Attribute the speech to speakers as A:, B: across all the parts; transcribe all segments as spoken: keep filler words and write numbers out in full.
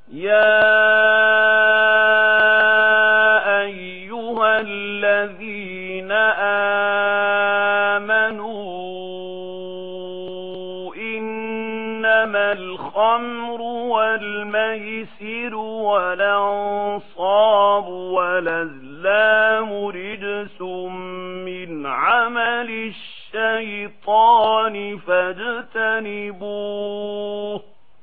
A: يا أيها الذين آمنوا إنما الخمر والميسر والأنصاب والأزلام رجس من عمل الشيطان فاجتنبوه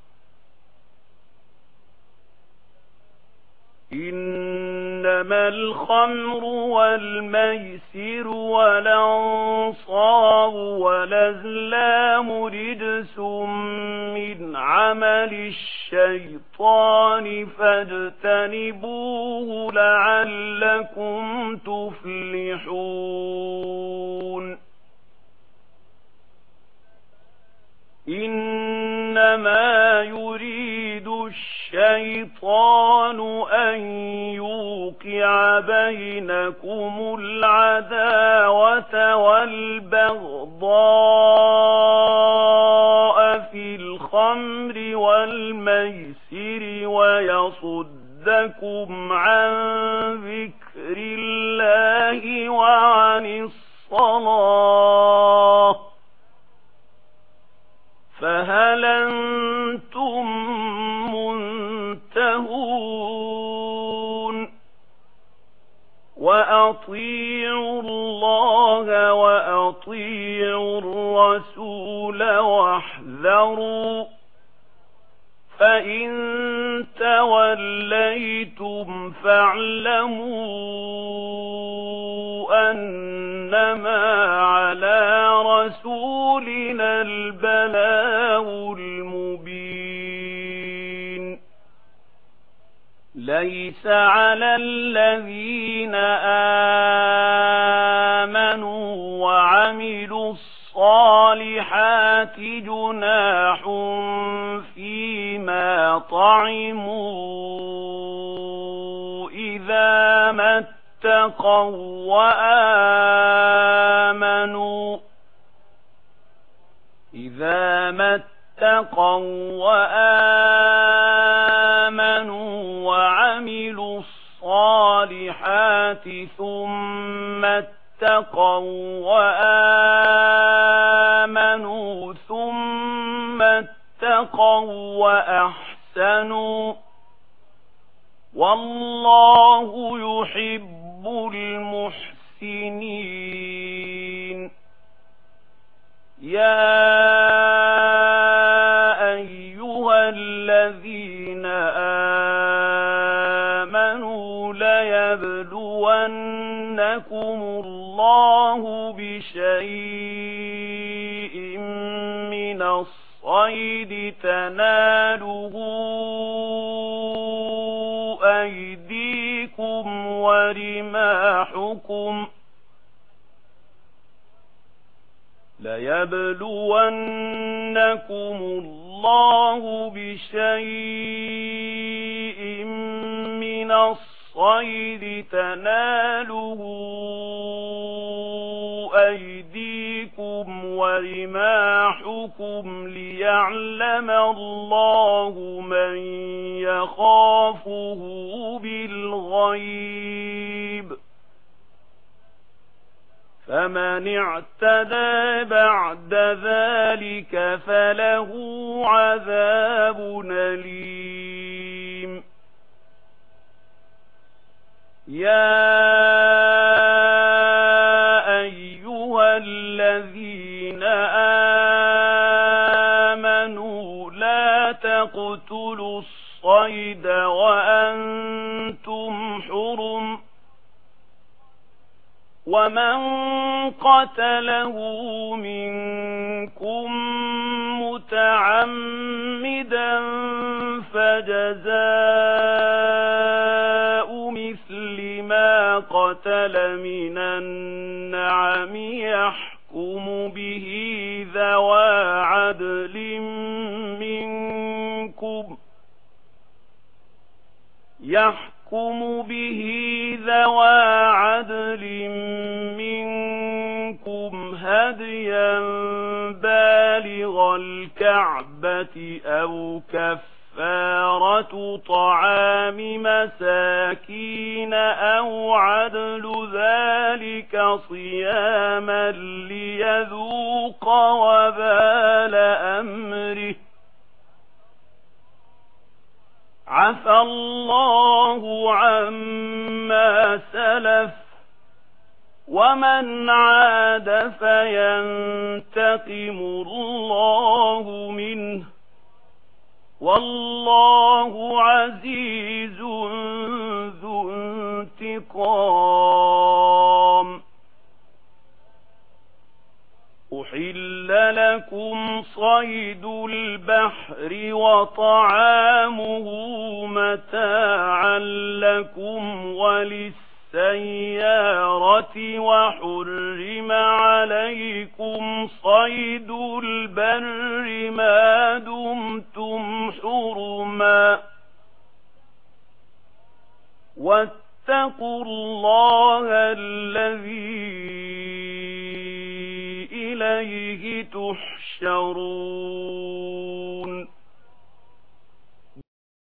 A: إنما الخمر والميسر والأنصاب والأزلام رجس من عمل الشيطان فاجتنبوه لعلكم تفلحون إنما يريد الشيطان أن يوقع بينكم العداوة والبغضاء في الخمر والميسر ويصدكم عن ذكر الله وعن الصلاة فهل أنتم منتهون وأطيعوا الله وأطيعوا الرسول واحذروا فإن توليتم فاعلموا أنما على رسولنا البلاغ المبين ليس على الذين آمنوا وعملوا الصالحات جناح فيما طعموا إذا ما اتقوا وآمنوا إذا ما اتقوا وآمنوا وعملوا الصالحات ثم اتقوا وآمنوا ثم اتقوا وأحسنوا والله يحب المحسنين يا أيها الذين آمنوا ليبلونكم الله بشيء من الصيد تناله أيديكم ورماحكم ليبلونكم الله بشيء من الصيد تناله أيديكم ورماحكم ليعلم الله من يخافه بالغيب فمن اعتدى بعد ذلك فله عذاب أليم يا أيها الذين آمنوا لا تقتلوا الصيد وأنتم حرم ومن قتله منكم متعمدا فجزاء مثل ما قتل من النعم يحكم به ذوى عدل منكم يحكم به ذوى عدل منكم هديا بالغ الكعبة أو كفارة كفارة طعام مساكين أو عدل ذلك صياما ليذوق وبال أمره. عفى الله عما سلف ومن عاد فينتقم الله منه والله عزيز ذو انتقام. أحل لكم صيد البحر وطعامه متاعا لكم وللسيارة وحرم عليكم صيد البر ما دمتم حرما واتقوا الله الذي إليه تحشرون.